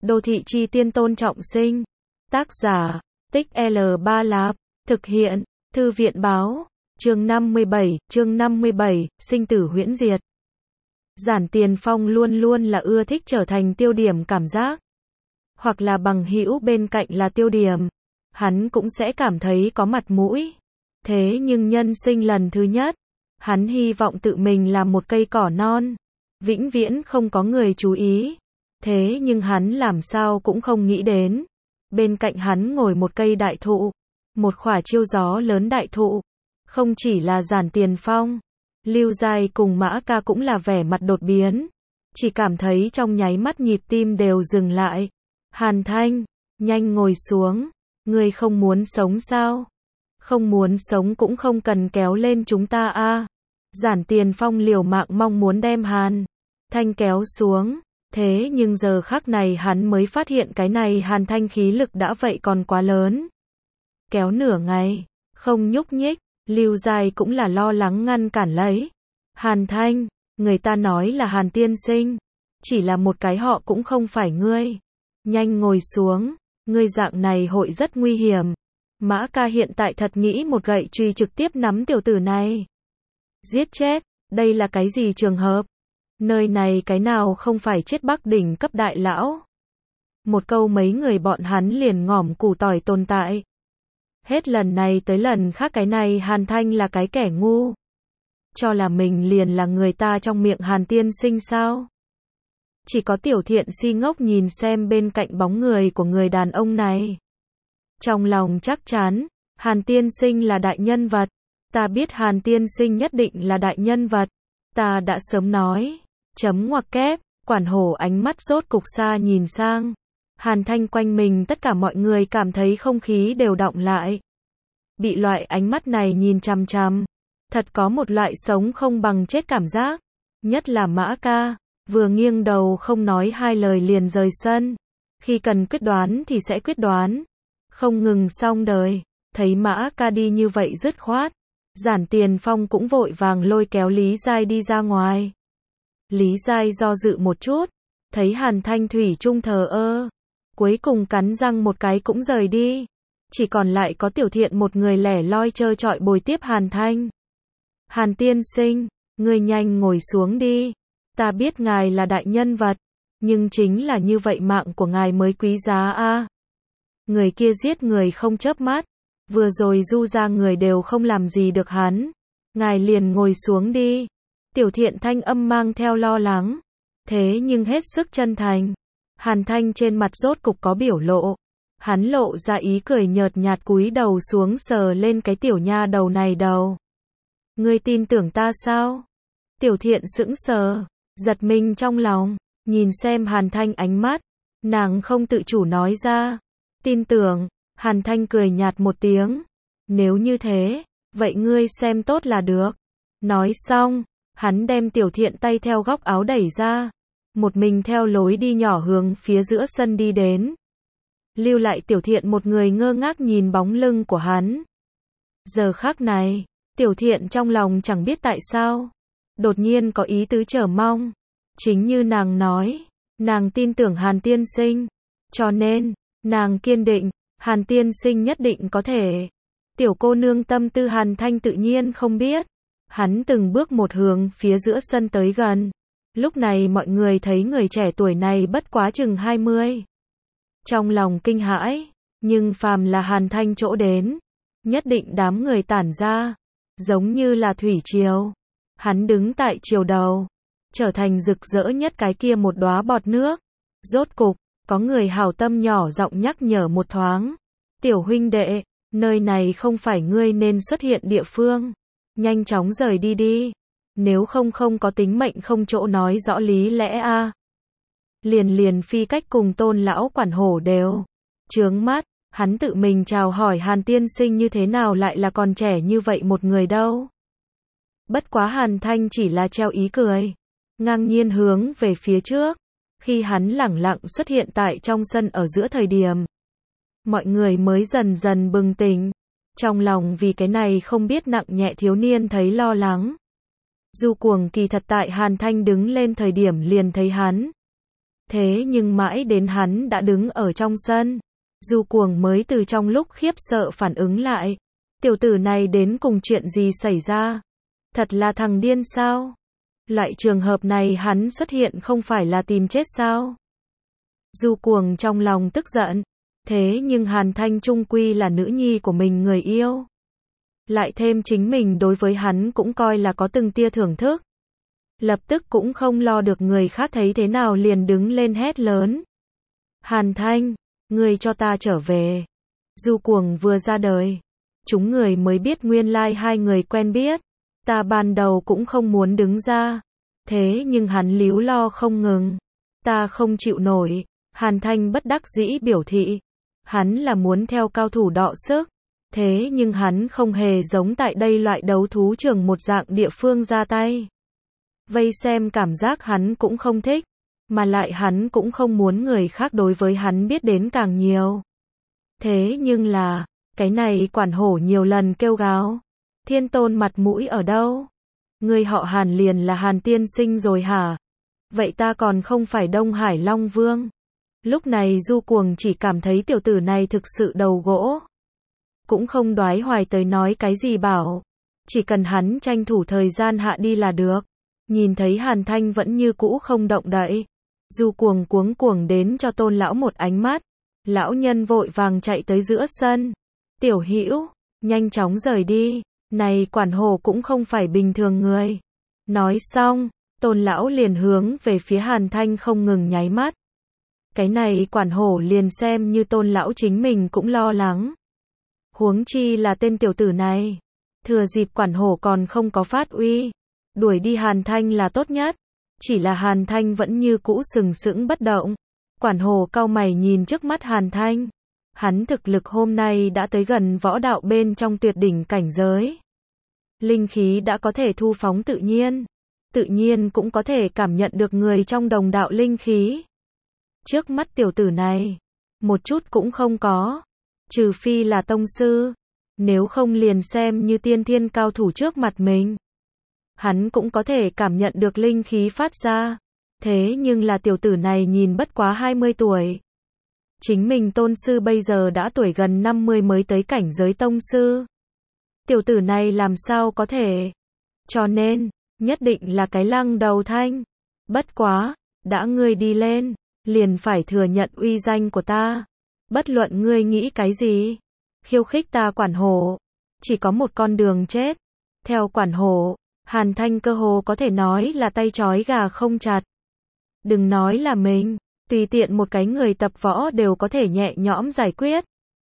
Đô thị chi tiên Tôn Trọng Sinh. Tác giả, Tích L Ba Lạp. Thực hiện, Thư viện báo. Chương 57, sinh tử huyễn diệt. Giản Tiền Phong luôn luôn là ưa thích trở thành tiêu điểm cảm giác. Hoặc là bằng hữu bên cạnh là tiêu điểm. Hắn cũng sẽ cảm thấy có mặt mũi. Thế nhưng nhân sinh lần thứ nhất, hắn hy vọng tự mình là một cây cỏ non. Vĩnh viễn không có người chú ý. Thế nhưng hắn làm sao cũng không nghĩ đến. Bên cạnh hắn ngồi một cây đại thụ. Một khỏa chiêu gió lớn đại thụ. Không chỉ là Giản Tiền Phong, Lưu Giai cùng Mã Ca cũng là vẻ mặt đột biến. Chỉ cảm thấy trong nháy mắt nhịp tim đều dừng lại. Hàn Thanh, nhanh ngồi xuống. Ngươi không muốn sống sao? Không muốn sống cũng không cần kéo lên chúng ta a. Giản Tiền Phong liều mạng mong muốn đem Hàn Thanh kéo xuống. Thế nhưng giờ khắc này hắn mới phát hiện cái này Hàn Thanh khí lực đã vậy còn quá lớn. Kéo nửa ngày, không nhúc nhích. Lưu Giai cũng là lo lắng ngăn cản lấy. Hàn Thanh, người ta nói là Hàn tiên sinh. Chỉ là một cái họ cũng không phải ngươi. Nhanh ngồi xuống, ngươi dạng này hội rất nguy hiểm. Mã Ca hiện tại thật nghĩ một gậy chùy trực tiếp nắm tiểu tử này. Giết chết, đây là cái gì trường hợp? Nơi này cái nào không phải chết Bắc đỉnh cấp đại lão? Một câu mấy người bọn hắn liền ngỏm củ tỏi tồn tại. Hết lần này tới lần khác cái này Hàn Thanh là cái kẻ ngu. Cho là mình liền là người ta trong miệng Hàn tiên sinh sao? Chỉ có Tiểu Thiện si ngốc nhìn xem bên cạnh bóng người của người đàn ông này. Trong lòng chắc chắn, Hàn tiên sinh là đại nhân vật. Ta biết Hàn tiên sinh nhất định là đại nhân vật. Ta đã sớm nói. Chấm ngoặc kép, quản hổ ánh mắt rốt cục xa nhìn sang. Hàn Thanh quanh mình tất cả mọi người cảm thấy không khí đều đọng lại. Bị loại ánh mắt này nhìn chằm chằm. Thật có một loại sống không bằng chết cảm giác. Nhất là Mã Ca, vừa nghiêng đầu không nói hai lời liền rời sân. Khi cần quyết đoán thì sẽ quyết đoán. Không ngừng xong đời. Thấy Mã Ca đi như vậy dứt khoát. Giản Tiền Phong cũng vội vàng lôi kéo Lý Giai đi ra ngoài. Lý Giai do dự một chút. Thấy Hàn Thanh thủy chung thờ ơ. Cuối cùng cắn răng một cái cũng rời đi. Chỉ còn lại có Tiểu Thiện một người lẻ loi trơ trọi bồi tiếp Hàn Thanh. Hàn tiên sinh, ngươi nhanh ngồi xuống đi. Ta biết ngài là đại nhân vật. Nhưng chính là như vậy mạng của ngài mới quý giá a. Người kia giết người không chớp mắt. Vừa rồi du ra người đều không làm gì được hắn. Ngài liền ngồi xuống đi. Tiểu Thiện thanh âm mang theo lo lắng. Thế nhưng hết sức chân thành. Hàn Thanh trên mặt rốt cục có biểu lộ. Hắn lộ ra ý cười nhợt nhạt cúi đầu xuống sờ lên cái tiểu nha đầu này đầu. Ngươi tin tưởng ta sao? Tiểu Thiện sững sờ, giật mình trong lòng, nhìn xem Hàn Thanh ánh mắt, nàng không tự chủ nói ra. Tin tưởng, Hàn Thanh cười nhạt một tiếng. Nếu như thế, vậy ngươi xem tốt là được. Nói xong, hắn đem Tiểu Thiện tay theo góc áo đẩy ra. Một mình theo lối đi nhỏ hướng phía giữa sân đi đến. Lưu lại Tiểu Thiện một người ngơ ngác nhìn bóng lưng của hắn. Giờ khắc này, Tiểu Thiện trong lòng chẳng biết tại sao. Đột nhiên có ý tứ chờ mong. Chính như nàng nói, nàng tin tưởng Hàn tiên sinh. Cho nên, nàng kiên định, Hàn tiên sinh nhất định có thể. Tiểu cô nương tâm tư Hàn Thanh tự nhiên không biết. Hắn từng bước một hướng phía giữa sân tới gần. Lúc này mọi người thấy người trẻ tuổi này bất quá chừng 20. Trong lòng kinh hãi, nhưng phàm là Hàn Thanh chỗ đến, nhất định đám người tản ra, giống như là thủy triều. Hắn đứng tại triều đầu, trở thành rực rỡ nhất cái kia một đóa bọt nước. Rốt cục, có người hảo tâm nhỏ giọng nhắc nhở một thoáng. Tiểu huynh đệ, nơi này không phải ngươi nên xuất hiện địa phương. Nhanh chóng rời đi đi. Nếu không có tính mệnh không chỗ nói rõ lý lẽ a. Liền phi cách cùng Tôn lão quản hổ đều chướng mắt. Hắn tự mình chào hỏi Hàn tiên sinh như thế nào lại là còn trẻ như vậy một người đâu. Bất quá Hàn Thanh chỉ là treo ý cười, ngang nhiên hướng về phía trước. Khi hắn lẳng lặng xuất hiện tại trong sân ở giữa thời điểm, mọi người mới dần dần bừng tỉnh. Trong lòng vì cái này không biết nặng nhẹ thiếu niên thấy lo lắng. Du Cuồng kỳ thật tại Hàn Thanh đứng lên thời điểm liền thấy hắn. Thế nhưng mãi đến hắn đã đứng ở trong sân, Du Cuồng mới từ trong lúc khiếp sợ phản ứng lại. Tiểu tử này đến cùng chuyện gì xảy ra? Thật là thằng điên sao? Loại trường hợp này hắn xuất hiện không phải là tìm chết sao? Du Cuồng trong lòng tức giận. Thế nhưng Hàn Thanh chung quy là nữ nhi của mình người yêu. Lại thêm chính mình đối với hắn cũng coi là có từng tia thưởng thức. Lập tức cũng không lo được người khác thấy thế nào liền đứng lên hét lớn. Hàn Thanh, ngươi cho ta trở về. Du Cuồng vừa ra đời, chúng người mới biết nguyên lai hai người quen biết. Ta ban đầu cũng không muốn đứng ra. Thế nhưng hắn líu lo không ngừng. Ta không chịu nổi. Hàn Thanh bất đắc dĩ biểu thị. Hắn là muốn theo cao thủ đọ sức. Thế nhưng hắn không hề giống tại đây loại đấu thú trường một dạng địa phương ra tay. Vây xem cảm giác hắn cũng không thích. Mà lại hắn cũng không muốn người khác đối với hắn biết đến càng nhiều. Thế nhưng là, cái này quản hổ nhiều lần kêu gào. Thiên Tôn mặt mũi ở đâu? Người họ Hàn liền là Hàn tiên sinh rồi hả? Vậy ta còn không phải Đông Hải Long Vương. Lúc này Du Cuồng chỉ cảm thấy tiểu tử này thực sự đầu gỗ. Cũng không đoái hoài tới nói cái gì bảo. Chỉ cần hắn tranh thủ thời gian hạ đi là được. Nhìn thấy Hàn Thanh vẫn như cũ không động đậy. Du Cuồng cuống cuồng đến cho Tôn lão một ánh mắt. Lão nhân vội vàng chạy tới giữa sân. Tiểu Hữu, nhanh chóng rời đi. Này quản hổ cũng không phải bình thường người. Nói xong, Tôn lão liền hướng về phía Hàn Thanh không ngừng nháy mắt. Cái này quản hổ liền xem như Tôn lão chính mình cũng lo lắng. Huống chi là tên tiểu tử này. Thừa dịp quản hổ còn không có phát uy. Đuổi đi Hàn Thanh là tốt nhất. Chỉ là Hàn Thanh vẫn như cũ sừng sững bất động. Quản hổ cau mày nhìn trước mắt Hàn Thanh. Hắn thực lực hôm nay đã tới gần võ đạo bên trong tuyệt đỉnh cảnh giới. Linh khí đã có thể thu phóng tự nhiên. Tự nhiên cũng có thể cảm nhận được người trong đồng đạo linh khí. Trước mắt tiểu tử này, một chút cũng không có. Trừ phi là tông sư. Nếu không liền xem như tiên thiên cao thủ trước mặt mình. Hắn cũng có thể cảm nhận được linh khí phát ra. Thế nhưng là tiểu tử này nhìn bất quá 20 tuổi. Chính mình tôn sư bây giờ đã tuổi gần 50 mới tới cảnh giới tông sư. Tiểu tử này làm sao có thể. Cho nên, nhất định là cái lăng đầu thanh. Bất quá, đã ngươi đi lên, liền phải thừa nhận uy danh của ta. Bất luận ngươi nghĩ cái gì. Khiêu khích ta quản hổ. Chỉ có một con đường chết. Theo quản hổ, Hàn Thanh cơ hồ có thể nói là tay trói gà không chặt. Đừng nói là mình. Tùy tiện một cái người tập võ đều có thể nhẹ nhõm giải quyết.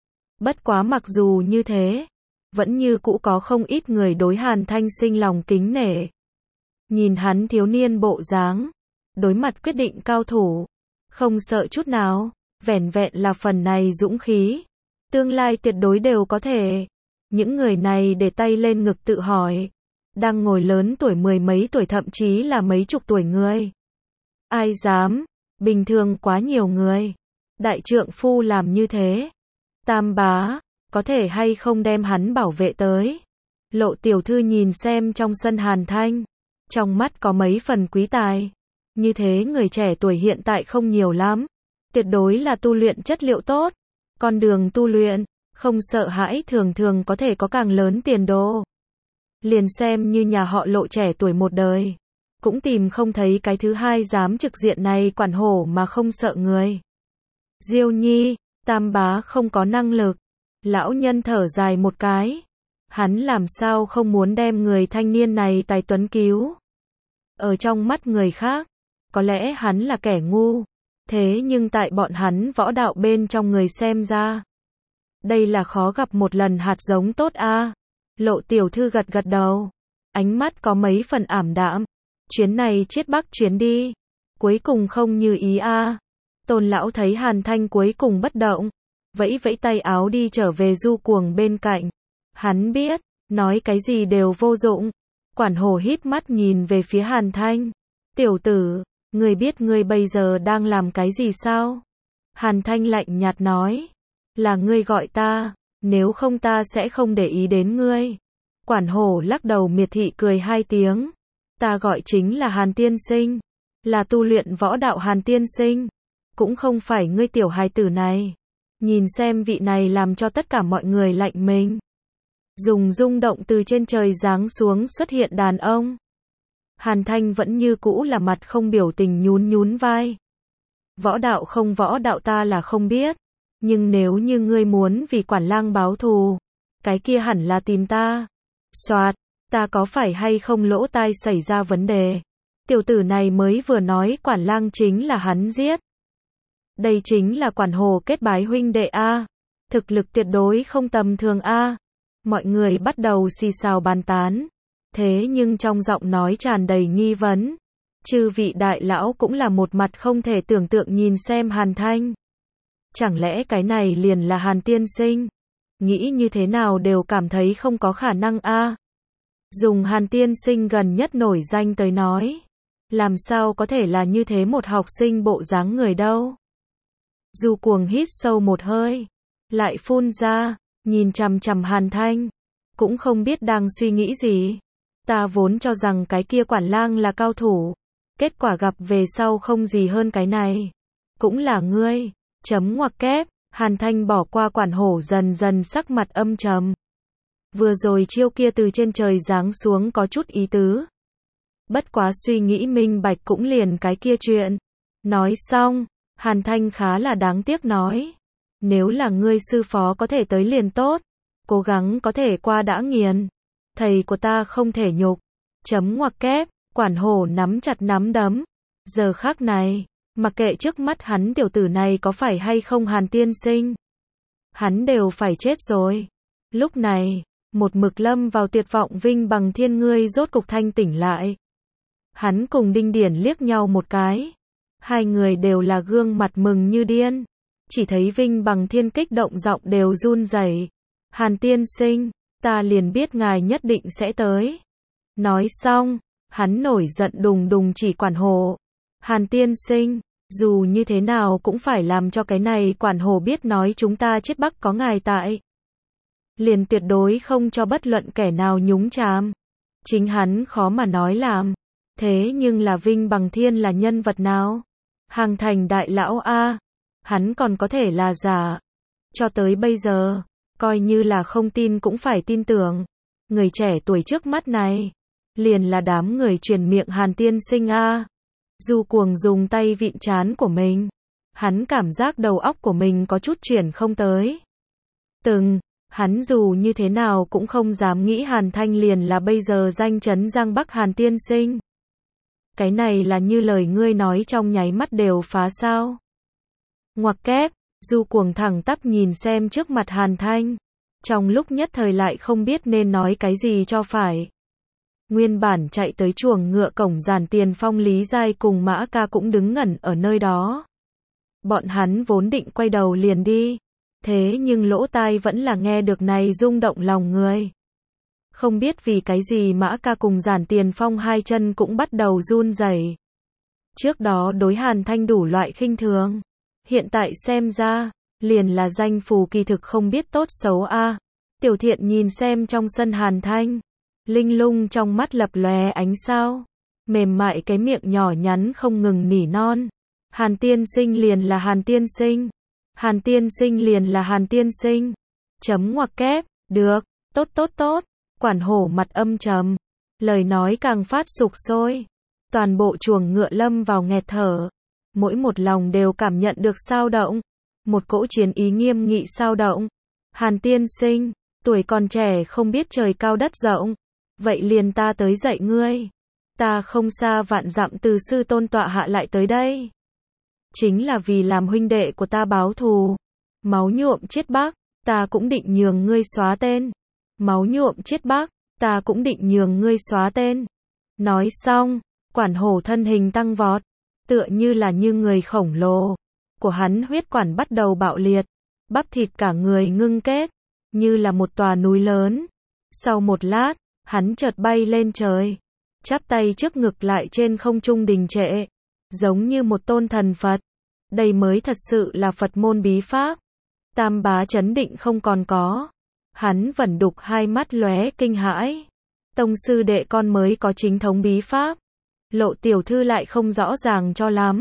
Bất quá mặc dù như thế, vẫn như cũ có không ít người đối Hàn Thanh sinh lòng kính nể. Nhìn hắn thiếu niên bộ dáng, đối mặt quyết định cao thủ, không sợ chút nào, vẻn vẹn là phần này dũng khí. Tương lai tuyệt đối đều có thể. Những người này để tay lên ngực tự hỏi. Đang ngồi lớn tuổi mười mấy tuổi thậm chí là mấy chục tuổi người. Ai dám? Bình thường quá nhiều người. Đại trượng phu làm như thế. Tam bá, có thể hay không đem hắn bảo vệ tới. Lộ tiểu thư nhìn xem trong sân Hàn Thanh. Trong mắt có mấy phần quý tài. Như thế người trẻ tuổi hiện tại không nhiều lắm. Tuyệt đối là tu luyện chất liệu tốt. Con đường tu luyện, không sợ hãi thường thường có thể có càng lớn tiền đồ. Liền xem như nhà họ Lộ trẻ tuổi một đời. Cũng tìm không thấy cái thứ hai dám trực diện này quản hổ mà không sợ người. Diêu Nhi, tam bá không có năng lực. Lão nhân thở dài một cái. Hắn làm sao không muốn đem người thanh niên này tài tuấn cứu. Ở trong mắt người khác, có lẽ hắn là kẻ ngu. Thế nhưng tại bọn hắn võ đạo bên trong người xem ra. Đây là khó gặp một lần hạt giống tốt a. Lộ tiểu thư gật gật đầu. Ánh mắt có mấy phần ảm đạm. Chuyến này chiết bắc chuyến đi. Cuối cùng không như ý a. Tôn lão thấy Hàn Thanh cuối cùng bất động. Vẫy vẫy tay áo đi trở về Du Cuồng bên cạnh. Hắn biết, nói cái gì đều vô dụng. Quản hổ híp mắt nhìn về phía Hàn Thanh. Tiểu tử, ngươi biết ngươi bây giờ đang làm cái gì sao? Hàn Thanh lạnh nhạt nói. Là ngươi gọi ta, nếu không ta sẽ không để ý đến ngươi. Quản hổ lắc đầu miệt thị cười hai tiếng. Ta gọi chính là Hàn tiên sinh. Là tu luyện võ đạo Hàn tiên sinh. cũng không phải ngươi tiểu hài tử này. Nhìn xem vị này làm cho tất cả mọi người lạnh mình. Dùng rung động từ trên trời giáng xuống xuất hiện đàn ông. Hàn Thanh vẫn như cũ là mặt không biểu tình nhún nhún vai. Võ đạo không võ đạo ta là không biết. Nhưng nếu như ngươi muốn vì quản lang báo thù, cái kia hẳn là tìm ta. Soạt, ta có phải hay không lỗ tai xảy ra vấn đề? Tiểu tử này mới vừa nói quản lang chính là hắn giết. Đây chính là quản hồ kết bái huynh đệ A. Thực lực tuyệt đối không tầm thường A. Mọi người bắt đầu xì xào bàn tán. Thế nhưng trong giọng nói tràn đầy nghi vấn. Chư vị đại lão cũng là một mặt không thể tưởng tượng nhìn xem Hàn Thanh. Chẳng lẽ cái này liền là Hàn tiên sinh? Nghĩ như thế nào đều cảm thấy không có khả năng a. Dùng Hàn tiên sinh gần nhất nổi danh tới nói. Làm sao có thể là như thế một học sinh bộ dáng người đâu? Du Cuồng hít sâu một hơi. Lại phun ra, nhìn chằm chằm Hàn Thanh. Cũng không biết đang suy nghĩ gì. Ta vốn cho rằng cái kia quản lang là cao thủ. Kết quả gặp về sau không gì hơn cái này. Cũng là ngươi. Chấm ngoặc kép, Hàn Thanh bỏ qua quản hổ dần dần sắc mặt âm trầm. Vừa rồi chiêu kia từ trên trời giáng xuống có chút ý tứ. Bất quá suy nghĩ minh bạch cũng liền cái kia chuyện. Nói xong, Hàn Thanh khá là đáng tiếc nói. Nếu là ngươi sư phó có thể tới liền tốt. Cố gắng có thể qua đã nghiền. Thầy của ta không thể nhục. Chấm ngoặc kép, quản hổ nắm chặt nắm đấm. Giờ khắc này. Mặc kệ trước mắt hắn tiểu tử này có phải hay không Hàn tiên sinh. Hắn đều phải chết rồi. Lúc này, một mực lâm vào tuyệt vọng Vinh Bằng Thiên ngươi rốt cục thanh tỉnh lại. Hắn cùng Đinh Điển liếc nhau một cái. Hai người đều là gương mặt mừng như điên. Chỉ thấy Vinh Bằng Thiên kích động giọng đều run rẩy. Hàn tiên sinh, ta liền biết ngài nhất định sẽ tới. Nói xong, hắn nổi giận đùng đùng chỉ quản hồ. Hàn tiên sinh, dù như thế nào cũng phải làm cho cái này quản hồ biết nói chúng ta chết Bắc có ngài tại. Liền tuyệt đối không cho bất luận kẻ nào nhúng chàm. Chính hắn khó mà nói làm. Thế nhưng là Vinh Bằng Thiên là nhân vật nào? Hàng thành đại lão A. Hắn còn có thể là giả. Cho tới bây giờ, coi như là không tin cũng phải tin tưởng. Người trẻ tuổi trước mắt này, liền là đám người truyền miệng Hàn tiên sinh A. Du Cuồng dùng tay vịn trán của mình. Hắn cảm giác đầu óc của mình có chút chuyển không tới. Hắn dù như thế nào cũng không dám nghĩ Hàn Thanh liền là bây giờ danh chấn Giang Bắc Hàn tiên sinh. Cái này là như lời ngươi nói trong nháy mắt đều phá sao. Ngoặc kép, Du Cuồng thẳng tắp nhìn xem trước mặt Hàn Thanh. Trong lúc nhất thời lại không biết nên nói cái gì cho phải. Nguyên bản chạy tới chuồng ngựa cổng Giản Tiền Phong Lý Giai cùng Mã Ca cũng đứng ngẩn ở nơi đó. Bọn hắn vốn định quay đầu liền đi. Thế nhưng lỗ tai vẫn là nghe được này rung động lòng người. Không biết vì cái gì Mã Ca cùng Giản Tiền Phong hai chân cũng bắt đầu run rẩy. Trước đó đối Hàn Thanh đủ loại khinh thường. Hiện tại xem ra, liền là danh phù kỳ thực không biết tốt xấu a. Tiểu Thiện nhìn xem trong sân Hàn Thanh. Linh lung trong mắt lập lòe ánh sao. Mềm mại cái miệng nhỏ nhắn không ngừng nỉ non. Hàn tiên sinh liền là Hàn tiên sinh. Hàn tiên sinh liền là Hàn tiên sinh. Chấm ngoặc kép, được, tốt. Quản hổ mặt âm trầm. Lời nói càng phát sục sôi. Toàn bộ chuồng ngựa lâm vào nghẹt thở. Mỗi một lòng đều cảm nhận được sao động. Một cỗ chiến ý nghiêm nghị sao động. Hàn tiên sinh, tuổi còn trẻ không biết trời cao đất rộng. Vậy liền ta tới dạy ngươi. Ta không xa vạn dặm từ sư tôn tọa hạ lại tới đây. Chính là vì làm huynh đệ của ta báo thù. Máu nhuộm chiết Bắc, ta cũng định nhường ngươi xóa tên. Máu nhuộm chiết Bắc, ta cũng định nhường ngươi xóa tên. Nói xong, quản hổ thân hình tăng vọt. Tựa như là như người khổng lồ. Của hắn huyết quản bắt đầu bạo liệt. Bắp thịt cả người ngưng kết. Như là một tòa núi lớn. Sau một lát, hắn chợt bay lên trời. Chắp tay trước ngực lại trên không trung đình trệ. Giống như một tôn thần Phật. Đây mới thật sự là Phật môn bí pháp. Tam bá chấn định không còn có. Hắn vẩn đục hai mắt lóe kinh hãi. Tông sư đệ con mới có chính thống bí pháp. Lộ tiểu thư lại không rõ ràng cho lắm.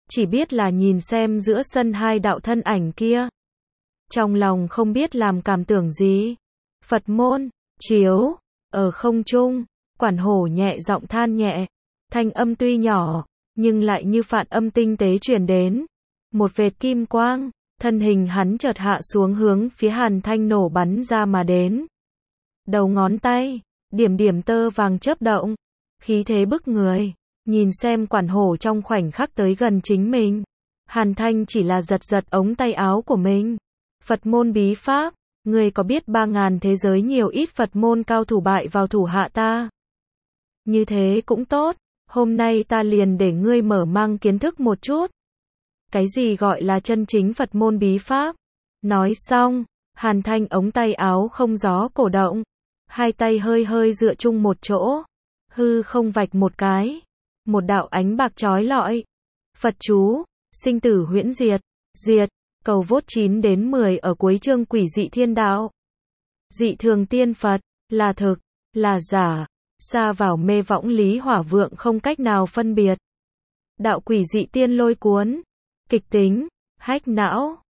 chỉ biết là nhìn xem giữa sân hai đạo thân ảnh kia. Trong lòng không biết làm cảm tưởng gì. Phật môn, chiếu, ở không trung, Quản Hổ nhẹ giọng than nhẹ. Thanh âm tuy nhỏ, nhưng lại như phản âm tinh tế truyền đến. Một vệt kim quang, thân hình hắn chợt hạ xuống hướng phía Hàn Thanh nổ bắn ra mà đến. Đầu ngón tay, điểm điểm tơ vàng chớp động, khí thế bức người. Nhìn xem Quản Hổ trong khoảnh khắc tới gần chính mình. Hàn Thanh chỉ là giật giật ống tay áo của mình. Phật môn bí pháp, ngươi có biết 3.000 thế giới nhiều ít Phật môn cao thủ bại vào thủ hạ ta? Như thế cũng tốt, hôm nay ta liền để ngươi mở mang kiến thức một chút. Cái gì gọi là chân chính Phật môn bí pháp? Nói xong, Hàn Thanh ống tay áo không gió cổ động, hai tay hơi hơi dựa chung một chỗ, hư không vạch một cái, một đạo ánh bạc chói lọi. Phật chú, sinh tử huyễn diệt, diệt, cầu vốt 9 đến 10 ở cuối chương Quỷ dị thiên đạo. Dị thường tiên Phật, là thực, là giả, xa vào mê võng lý hỏa vượng không cách nào phân biệt. Đạo quỷ dị tiên lôi cuốn, kịch tính, hách não.